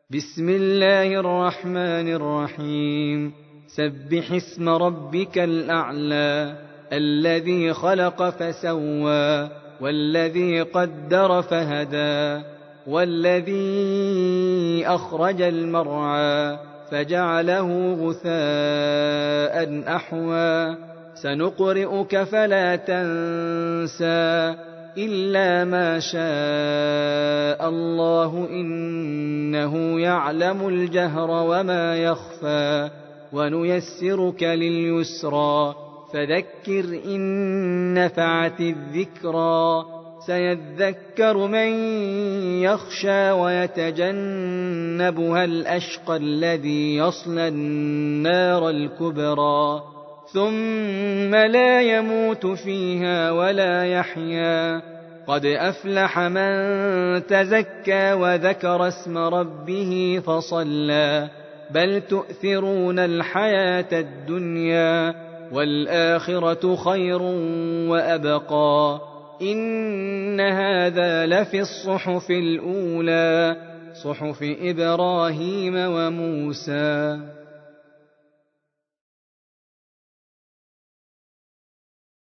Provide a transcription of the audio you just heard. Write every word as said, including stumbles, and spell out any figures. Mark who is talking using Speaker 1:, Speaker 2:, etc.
Speaker 1: بسم الله الرحمن الرحيم سبح اسم ربك الأعلى الذي خلق فسوى والذي قدر فهدى والذي أخرج المرعى فجعله غثاء أحوى سنقرئك فلا تنسى إلا ما شاء الله إنه يعلم الجهر وما يخفى ونيسرك لليسرى فذكر إن نفعت الذكرى سيذكر من يخشى ويتجنبها الأشقى الذي يصلى النار الكبرى ثم لا يموت فيها ولا يحيا قد أفلح من تزكى وذكر اسم ربه فصلى بل تؤثرون الحياة الدنيا والآخرة خير وأبقى إن هذا لفي الصحف الأولى صحف إبراهيم وموسى.